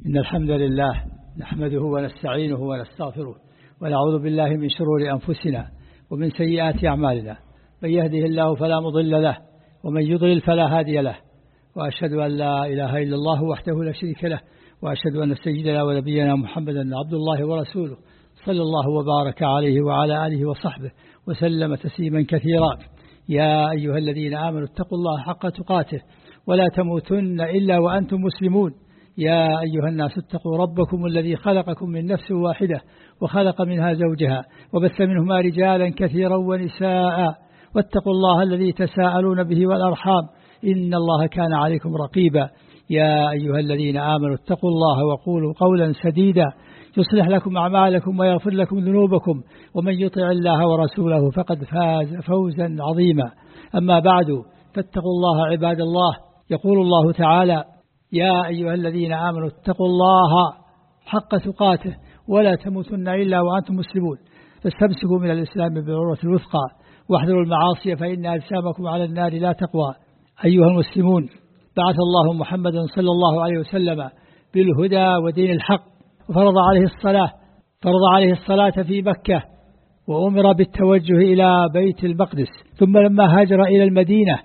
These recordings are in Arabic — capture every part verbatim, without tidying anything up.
إن الحمد لله نحمده ونستعينه ونستغفره ونعوذ بالله من شرور أنفسنا ومن سيئات أعمالنا. من يهده الله فلا مضل له ومن يضلل فلا هادي له، وأشهد أن لا إله إلا الله وحده لا شريك له، وأشهد أن سيدنا ونبينا محمدا عبد الله ورسوله صلى الله وبارك عليه وعلى آله وصحبه وسلم تسليما كثيرا. يا أيها الذين آمنوا اتقوا الله حق تقاته ولا تموتن إلا وأنتم مسلمون. يا أيها الناس اتقوا ربكم الذي خلقكم من نفس واحدة وخلق منها زوجها وبث منهما رجالا كثيرا ونساء، واتقوا الله الذي تساءلون به والأرحام إن الله كان عليكم رقيبا. يا أيها الذين آمنوا اتقوا الله وقولوا قولا سديدا يصلح لكم أعمالكم ويغفر لكم ذنوبكم، ومن يطع الله ورسوله فقد فاز فوزا عظيما. أما بعد، فاتقوا الله عباد الله. يقول الله تعالى: يا أيها الذين آمنوا اتقوا الله حق تقاته ولا تموتن إلا وأنتم مسلمون. فاستمسكوا من الإسلام بالعروة الوثقى واحذروا المعاصي فإن أجسامكم على النار لا تقوى. أيها المسلمون، بعث الله محمدا صلى الله عليه وسلم بالهدى ودين الحق، وفرض عليه الصلاة فرض عليه الصلاة في مكة، وأمر بالتوجه إلى بيت المقدس. ثم لما هاجر إلى المدينة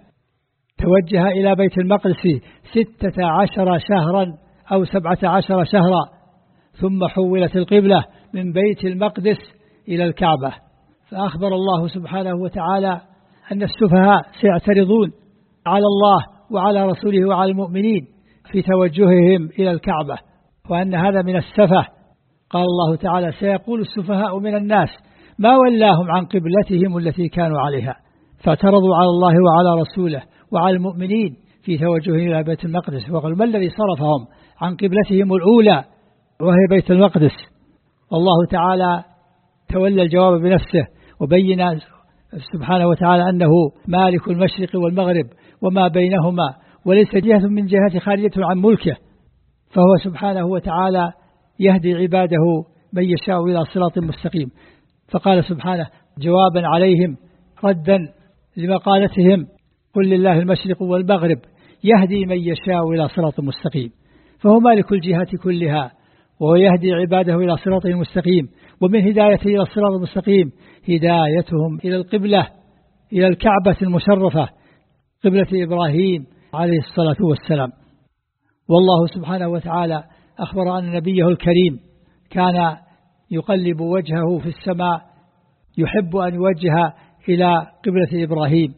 توجه إلى بيت المقدس ستة عشر شهرا أو سبعة عشر شهرا، ثم حولت القبلة من بيت المقدس إلى الكعبة. فأخبر الله سبحانه وتعالى أن السفهاء سيعترضون على الله وعلى رسوله وعلى المؤمنين في توجههم إلى الكعبة، وأن هذا من السفه. قال الله تعالى: سيقول السفهاء من الناس ما ولاهم عن قبلتهم التي كانوا عليها. فاعترضوا على الله وعلى رسوله وعلى المؤمنين في توجههم إلى بيت المقدس، وقالوا: ما الذي صرفهم عن قبلتهم الأولى وهي بيت المقدس؟ والله تعالى تولى الجواب بنفسه، وبين سبحانه وتعالى أنه مالك المشرق والمغرب وما بينهما، وليس جهة من جهات خارجة عن ملكه، فهو سبحانه وتعالى يهدي عباده من يشاء إلى صراط مستقيم. فقال سبحانه جوابا عليهم ردا لمقالتهم: قل لله المشرق والمغرب يهدي من يشاء إلى صراط مستقيم. فهو مالك الجهات كلها، وهو يهدي عباده إلى صراط مستقيم. ومن هدايته إلى الصراط المستقيم هدايتهم إلى القبلة، إلى الكعبة المشرفة، قبلة إبراهيم عليه الصلاة والسلام. والله سبحانه وتعالى أخبر أن نبيه الكريم كان يقلب وجهه في السماء، يحب أن يوجه إلى قبلة إبراهيم،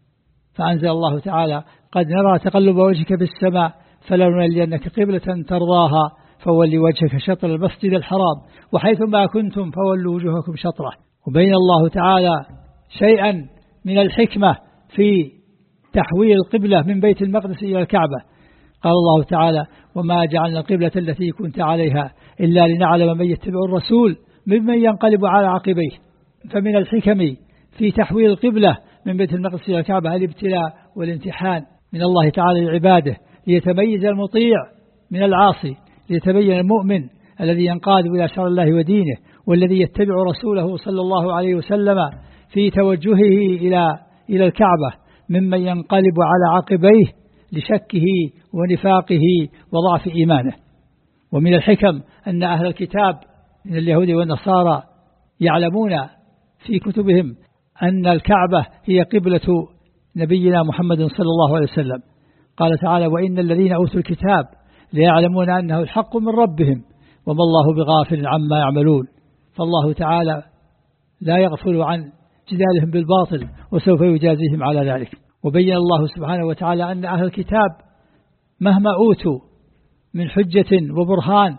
فأنزل الله تعالى: قد نرى تقلب وجهك في السماء فلنولينك قبلة ترضاها فولي وجهك شطر المسجد الحرام وحيث ما كنتم فولوا وجوهكم شطره. وبين الله تعالى شيئا من الحكمة في تحويل القبلة من بيت المقدس إلى الكعبة. قال الله تعالى: وما جعلنا القبلة التي كنت عليها إلا لنعلم من يتبع الرسول ممن ينقلب على عقبيه. فمن الحكم في تحويل القبلة من بيت المقدس إلى الكعبة الابتلاء والامتحان من الله تعالى لعباده، ليتميز المطيع من العاصي، ليتبين المؤمن الذي ينقاد إلى شرع الله ودينه، والذي يتبع رسوله صلى الله عليه وسلم في توجهه إلى إلى الكعبة ممن ينقلب على عقبيه لشكه ونفاقه وضعف إيمانه. ومن الحكم أن أهل الكتاب من اليهود والنصارى يعلمون في كتبهم أن الكعبة هي قبلة نبينا محمد صلى الله عليه وسلم. قال تعالى: وإن الذين أوتوا الكتاب ليعلمون أنه الحق من ربهم وما الله بغافل عما يعملون. فالله تعالى لا يغفل عن جدالهم بالباطل، وسوف يجازيهم على ذلك. وبين الله سبحانه وتعالى أن أهل الكتاب مهما أوتوا من حجة وبرهان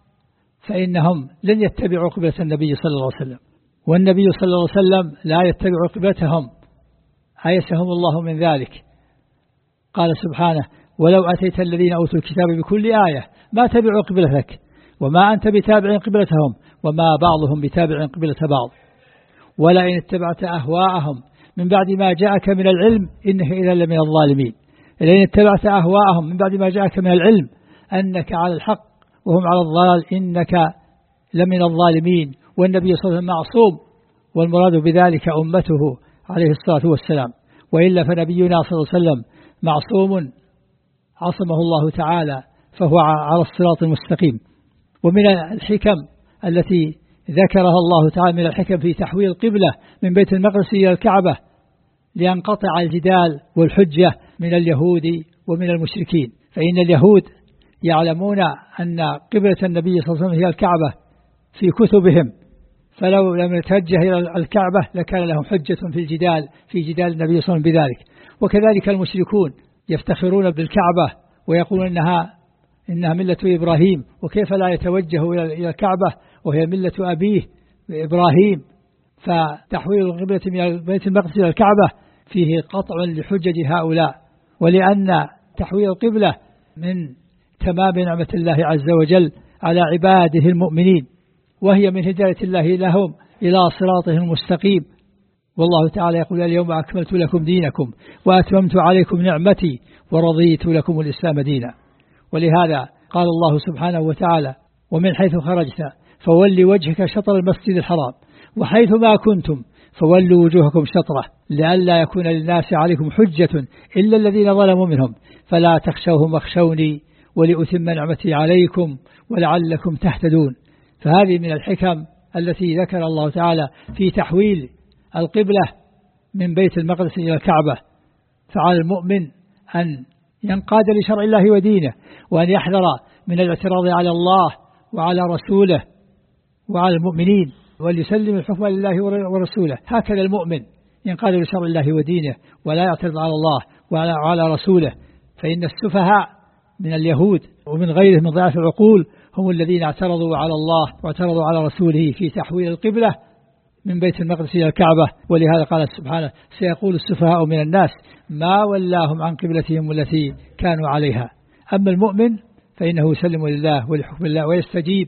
فإنهم لن يتبعوا قبلة النبي صلى الله عليه وسلم، والنبي صلى الله عليه وسلم لا يتبع قبلتهم، عيسهم الله من ذلك. قال سبحانه: ولو أتيت الذين أوتوا الكتاب بكل آية ما تبعوا قبلتك وما أنت بتابع قبلتهم وما بعضهم بتابع قبلة بعض ولئن اتبعت أهواءهم من بعد ما جاءك من العلم إنك إذا لمن الظالمين. لئن اتبعت أهواءهم من بعد ما جاءك من العلم أنك على الحق وهم على الضلال إنك لمن الظالمين. والنبي صلى الله عليه وسلم معصوم، والمراد بذلك أمته عليه الصلاة والسلام، وإلا فنبينا صلى الله عليه وسلم معصوم عصمه الله تعالى فهو على الصراط المستقيم. ومن الحكم التي ذكرها الله تعالى من الحكم في تحويل القبلة من بيت المقدس إلى الكعبة لينقطع الجدال والحجة من اليهود ومن المشركين، فإن اليهود يعلمون أن قبلة النبي صلى الله عليه وسلم هي الكعبة في كتبهم، فلو لم يتوجه إلى الكعبة لكان لهم حجة في الجدال في جدال النبي صلى الله عليه وسلم بذلك. وكذلك المشركون يفتخرون بالكعبة ويقولون إنها إنها ملة إبراهيم، وكيف لا يتوجه إلى الكعبة وهي ملة أبيه إبراهيم. فتحويل القبلة من بيت المقدس إلى الكعبة فيه قطع لحجج هؤلاء، ولأن تحويل القبلة من تمام نعمة الله عز وجل على عباده المؤمنين، وهي من هداية الله لهم إلى صراطه المستقيم. والله تعالى يقول اليوم أكملت لكم دينكم وأتممت عليكم نعمتي ورضيت لكم الإسلام دينا. ولهذا قال الله سبحانه وتعالى ومن حيث خرجت فولي وجهك شطر المسجد الحرام وحيث ما كنتم فولوا وجوهكم شطره لئلا يكون للناس عليكم حجة إلا الذين ظلموا منهم فلا تخشوهم واخشوني ولأتم نعمتي عليكم ولعلكم تهتدون. فهذه من الحكم التي ذكر الله تعالى في تحويل القبلة من بيت المقدس إلى الكعبة. فعلى المؤمن أن ينقاد لشرع الله ودينه، وأن يحذر من الاعتراض على الله وعلى رسوله وعلى المؤمنين، وليسلم الحكم لله ورسوله. هكذا المؤمن ينقاد لشرع الله ودينه ولا يعترض على الله وعلى رسوله. فإن السفهاء من اليهود ومن غيره من ضعاف العقول هم الذين اعترضوا على الله واعترضوا على رسوله في تحويل القبلة من بيت المقدس إلى الكعبة. ولهذا قال سبحانه سيقول السفهاء من الناس ما ولاهم عن قبلتهم التي كانوا عليها. أما المؤمن فإنه يسلم لله ولحكم الله ويستجيب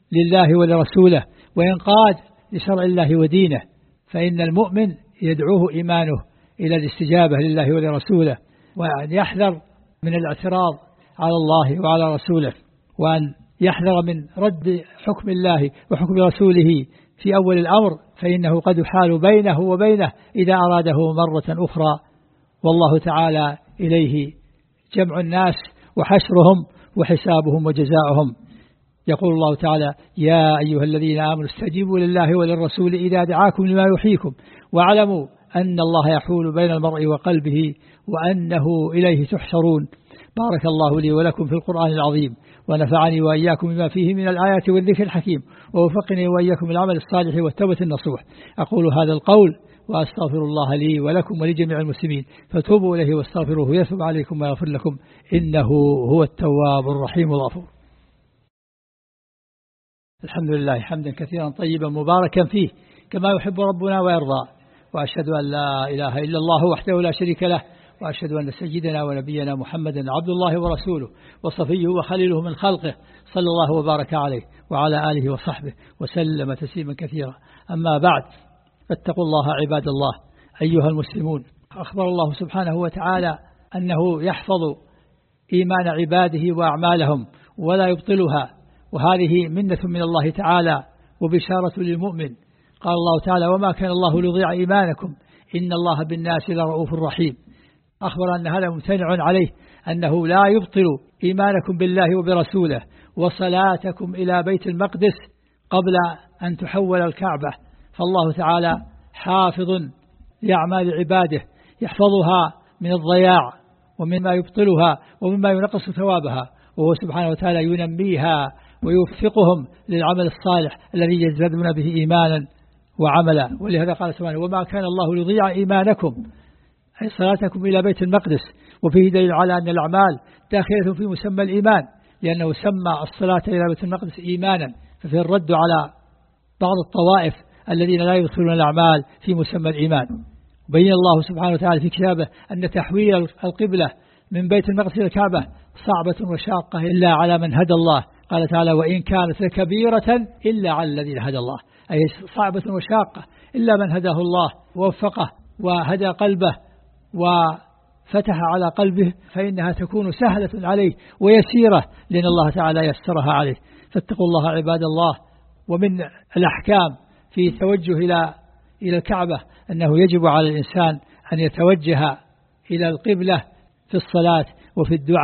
لله ولرسوله وينقاد لشرع الله ودينه. فإن المؤمن يدعوه إيمانه إلى الاستجابة لله ولرسوله، وأن يحذر من الاعتراض على الله وعلى رسوله، وأن يحذر من رد حكم الله وحكم رسوله في أول الأمر، فإنه قد يحال بينه وبينه إذا أراده مرة أخرى. والله تعالى إليه جمع الناس وحشرهم وحسابهم وجزاؤهم. يقول الله تعالى يا أيها الذين آمنوا استجيبوا لله وللرسول إذا دعاكم لما يحييكم واعلموا أن الله يحول بين المرء وقلبه وأنه إليه تحشرون. بارك الله لي ولكم في القرآن العظيم، ونفعني وإياكم بما فيه من الآيات والذكر الحكيم، ووفقني وإياكم العمل الصالح والتوبة النصوح. أقول هذا القول وأستغفر الله لي ولكم ولجميع المسلمين، فتوبوا إليه واستغفروه يتوب عليكم ويغفر لكم إنه هو التواب الرحيم الغفور. الحمد لله حمدا كثيرا طيبا مباركا فيه كما يحب ربنا ويرضى، وأشهد أن لا إله إلا الله وحده لا شريك له، وأشهد أن سيدنا ونبينا محمدا عبد الله ورسوله وصفيه وخليله من خلقه صلى الله وبارك عليه وعلى آله وصحبه وسلم تسليما كثيرا. أما بعد، فاتقوا الله عباد الله أيها المسلمون. أخبر الله سبحانه وتعالى أنه يحفظ إيمان عباده وأعمالهم ولا يبطلها، وهذه منة من الله تعالى وبشارة للمؤمن. قال الله تعالى وما كان الله ليضيع إيمانكم إن الله بالناس لرؤوف رحيم. أخبر أن هذا ممتنع عليه، أنه لا يبطل إيمانكم بالله وبرسوله وصلاتكم إلى بيت المقدس قبل أن تحول الكعبة. فالله تعالى حافظ لأعمال عباده يحفظها من الضياع ومما يبطلها ومما ينقص ثوابها، وهو سبحانه وتعالى ينميها ويوفقهم للعمل الصالح الذي يزدادون به إيمانا وعملا. ولهذا قال سبحانه وما كان الله ليضيع إيمانكم أي صلاتكم إلى بيت المقدس. وفيه دليل على أن الأعمال داخلة في مسمى الإيمان، لأنه سمى الصلاة إلى بيت المقدس إيمانا، ففي الرد على بعض الطوائف الذين لا يدخلون الأعمال في مسمى الإيمان. بين الله سبحانه وتعالى في كتابه أن تحويل القبلة من بيت المقدس إلى الكعبة صعبة وشاقة إلا على من هدى الله. قال تعالى وإن كانت لكبيرة إلا على الذين هدى الله، أي صعبة وشاقة إلا من هداه الله ووفقه وهدى قلبه وفتح على قلبه، فإنها تكون سهلة عليه ويسيرة لأن الله تعالى يسرها عليه. فاتقوا الله عباد الله. ومن الأحكام في توجه إلى إلى الكعبة أنه يجب على الإنسان أن يتوجه إلى القبلة في الصلاة وفي الدعاء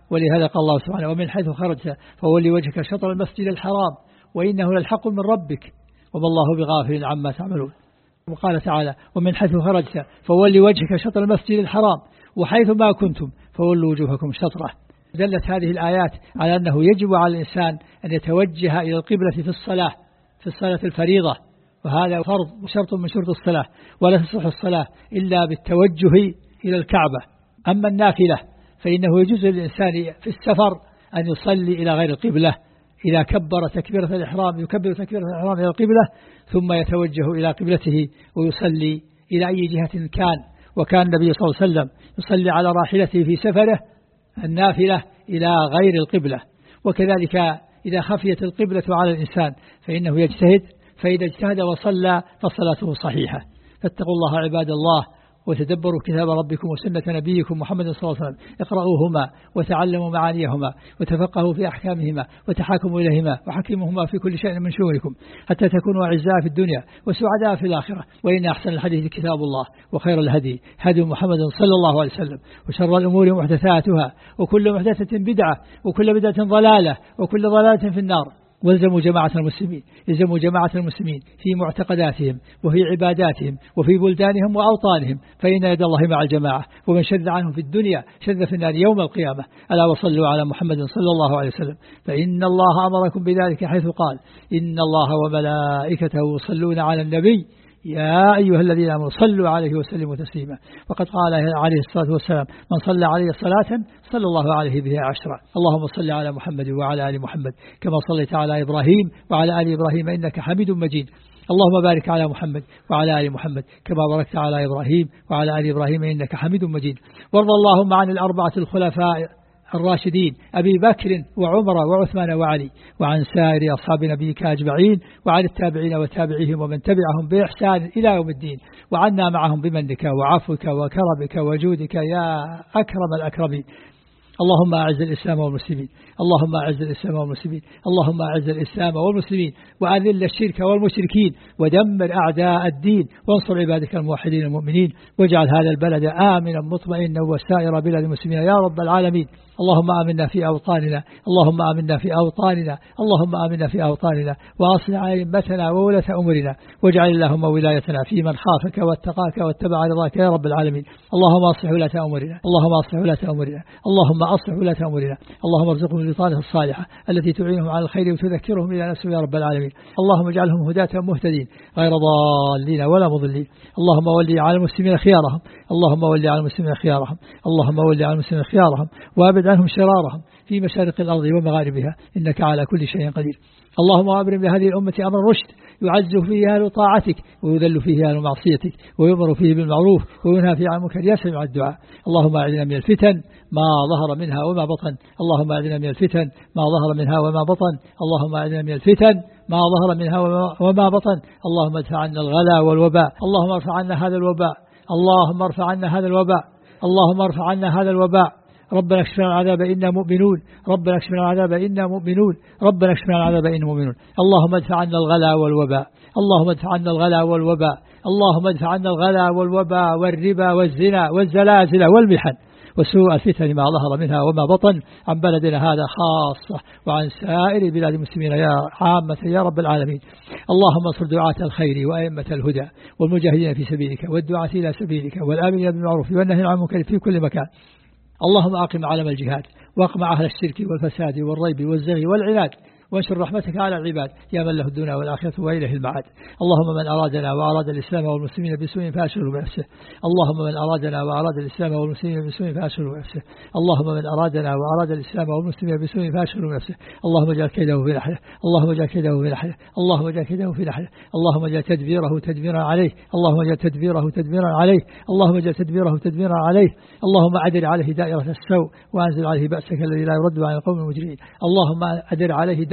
ولهذا قال الله سبحانه ومن حيث خرجت فولي وجهك شطر المسجد الحرام وإنه للحق من ربك وما الله بغافل عما تعملون. وقال تعالى ومن حيث خرجت فولي وجهك شطر المسجد الحرام وحيث ما كنتم فولوا وجوهكم شطره. دلت هذه الآيات على أنه يجب على الإنسان أن يتوجه إلى القبلة في الصلاة في الصلاة الفريضة، وهذا فرض وشرط من شروط الصلاة، ولا تصح الصلاة إلا بالتوجه إلى الكعبة. أما النافلة فإنه يجوز للإنسان في السفر أن يصلي إلى غير القبلة، إذا كبر تكبيرة الإحرام يكبر تكبيرة الإحرام إلى القبلة ثم يتوجه إلى قبلته ويصلي إلى أي جهة كان. وكان النبي صلى الله عليه وسلم يصلي على راحلته في سفره النافلة إلى غير القبلة. وكذلك إذا خفيت القبلة على الإنسان فإنه يجتهد، فإذا اجتهد وصلى فصلاته صحيحة. فاتقوا الله عباد الله وتدبروا كتاب ربكم وسنة نبيكم محمد صلى الله عليه وسلم، اقرأوهما وتعلموا معانيهما وتفقهوا في أحكامهما وتحاكموا إليهما وحكموهما في كل شيء من شؤونكم حتى تكونوا أعزاء في الدنيا وسعداء في الآخرة. وإن أحسن الحديث كتاب الله وخير الهدي هدي محمد صلى الله عليه وسلم وشر الأمور محدثاتها وكل محدثة بدعة وكل بدعة ضلالة وكل ضلالة في النار. والزموا جماعة المسلمين، يلزموا جماعة المسلمين في معتقداتهم وفي عباداتهم وفي بلدانهم وأوطانهم، فإن يد الله مع الجماعة، ومن شذ عنهم في الدنيا شذ في النار يوم القيامة. ألا وصلوا على محمد صلى الله عليه وسلم، فإن الله أمركم بذلك حيث قال إن الله وملائكته يصلون على النبي يا أيها الذين آمنوا صلوا عليه وسلموا تسليما. وقد قال عليه الصلاة والسلام من صلى عليه صلاة صلى الله عليه بها عشرا. اللهم صل على محمد وعلى آل محمد كما صليت على إبراهيم وعلى آل إبراهيم إنك حميد مجيد. اللهم بارك على محمد وعلى آل محمد كما باركت على إبراهيم وعلى آل إبراهيم إنك حميد مجيد. وارض اللهم عن الأربعة الخلفاء الراشدين أبي بكر وعمر وعثمان وعلي، وعن سائر أصحاب نبيك أجمعين، وعن التابعين وتابعيهم ومن تبعهم بإحسان إلى يوم الدين، وعنا معهم بمنك وعفوك وكرمك وجودك يا أكرم الأكرمين. اللهم أعز الإسلام والمسلمين، اللهم أعز الإسلام والمسلمين، اللهم أعز الإسلام والمسلمين وأذل الشرك والمشركين ودمر أعداء الدين، وانصر عبادك الموحدين المؤمنين، واجعل هذا البلد آمنا مطمئنا وسائر بلاد المسلمين يا رب العالمين. اللهم آمنا في أوطاننا، اللهم آمنا في أوطاننا، اللهم آمنا في أوطاننا، وأصلح أئمتنا وولاة أمورنا، واجعل اللهم ولايتنا في من خافك واتقاك واتبع رضاك يا رب العالمين. اللهم أصلح ولاة أمورنا، اللهم أصلح ولاة أمورنا، اللهم أصلح ولاة أمورنا، اللهم ارزقهم البطانة الصالحة التي تعينهم على الخير وتذكرهم إلى نفسه يا رب العالمين. اللهم اجعلهم هداة مهتدين غير ضالين ولا مضلين. اللهم ولي على المسلمين خيارهم، اللهم ولي على المسلمين خيارهم، اللهم ولي على المسلمين خيارهم وابعد عنهم شرارهم في مشارق الأرض ومغاربها إنك على كل شيء قدير. اللهم أبرم لهذه الأمة أمر الرشد يعز فيه أهل طاعتك ويذل فيه أهل معصيتك ويؤمر فيه بالمعروف وينهى فيه عن المنكر يسمع الدعاء. اللهم أعذنا من الفتن ما ظهر منها وما بطن، اللهم أعذنا من الفتن ما ظهر منها وما بطن، اللهم أعذنا من الفتن ما ظهر منها وما بطن. اللهم ادفع عنا الغلا والوباء، اللهم ارفع عنا هذا الوباء، اللهم ارفع عنا هذا الوباء، اللهم ارفع عنا هذا الوباء. ربنا اكشفنا العذاب إنا مؤمنون، ربنا اكشفنا العذاب إنا مؤمنون، ربنا اكشفنا العذاب إنا مؤمنون. اللهم ادفع عنا الغلا والوباء، اللهم ادفع عنا الغلا والوباء، اللهم ادفع عنا الغلا والوباء والربا والزنا والزلازل والمحن وسوء الفتن ما ظهر منها وما بطن عن بلدنا هذا خاصة وعن سائر بلاد المسلمين يا عامة يا رب العالمين. اللهم انصر دعاة الخير وأئمة الهدى والمجاهدين في سبيلك والدعاة إلى سبيلك والآمرين بالمعروف والنهي عن المنكر في كل مكان. اللهم أقم علم الجهاد واقمع أهل الشرك والفساد والريب والزغي والعناد وانشر رحمتك على العباد يا من له الدنيا والآخرة وإليه المعاد. اللهم من أرادنا وأراد الإسلام والمسلمين بسوء فأشغله بنفسه، اللهم من أرادنا وأراد الإسلام والمسلمين بسوء فأشغله بنفسه، اللهم من أرادنا وأراد الإسلام والمسلمين بسوء فأشغله بنفسه. اللهم اجعل كيده في نحره، اللهم اجعل كيده في نحره، اللهم اجعل كيده في نحره، اللهم اجعل تدبيره تدبيرا عليه، اللهم اجعل تدبيره تدبيرا عليه، اللهم اجعل تدبيره تدبيرا عليه. اللهم أدر عليه دائرة السوء وأنزل عليه بأسك الذي لا يرد عن القوم المجرمين. اللهم أدر عليه دائرة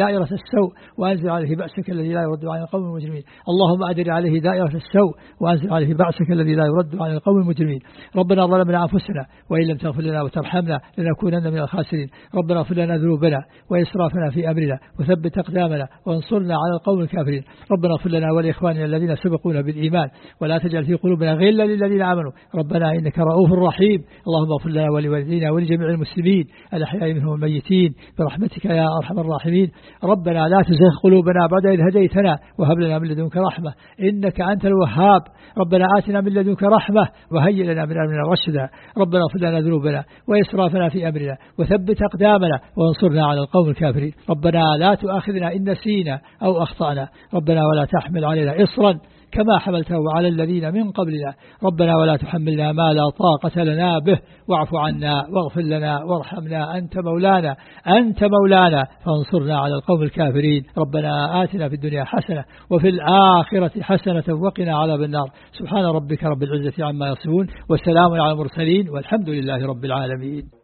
دائرة السوء وأنزل عليه بأسك الذي لا يرد عن القوم المجرمين. اللهم أدر عليه دائرة السوء وأنزل عليه بأسك الذي لا يرد عن القوم المجرمين. ربنا ظلمنا أنفسنا وإن لم تغفر لنا وترحمنا لنكونن من الخاسرين. ربنا اغفر لنا ذنوبنا وإسرافنا في أمرنا وثبت أقدامنا وانصرنا على القوم الكافرين. ربنا اغفر لنا ولإخواننا الذين سبقونا بالإيمان ولا تجعل في قلوبنا غلا للذين آمنوا ربنا إنك رؤوف رحيم. اللهم اغفر لنا ولوالدينا ولجميع المسلمين الأحياء منهم الميتين برحمتك يا أرحم الراحمين. ربنا لا تزغ قلوبنا بعد إذ هديتنا وهب لنا من لدنك رحمة إنك أنت الوهاب. ربنا آتنا من لدنك رحمة وهيئ لنا من أمرنا رشدا. ربنا اغفر لنا ذنوبنا وإسرافنا في أمرنا وثبت أقدامنا وانصرنا على القوم الكافرين. ربنا لا تؤاخذنا إن نسينا أو أخطأنا. ربنا ولا تحمل علينا إصرا كما حملته على الذين من قبلنا. ربنا ولا تحملنا ما لا طاقة لنا به واعف عنا واغفر لنا وارحمنا أنت مولانا أنت مولانا فانصرنا على القوم الكافرين. ربنا آتنا في الدنيا حسنة وفي الآخرة حسنة وقنا عذاب النار. سبحان ربك رب العزة عما يصفون وسلام على المرسلين والحمد لله رب العالمين.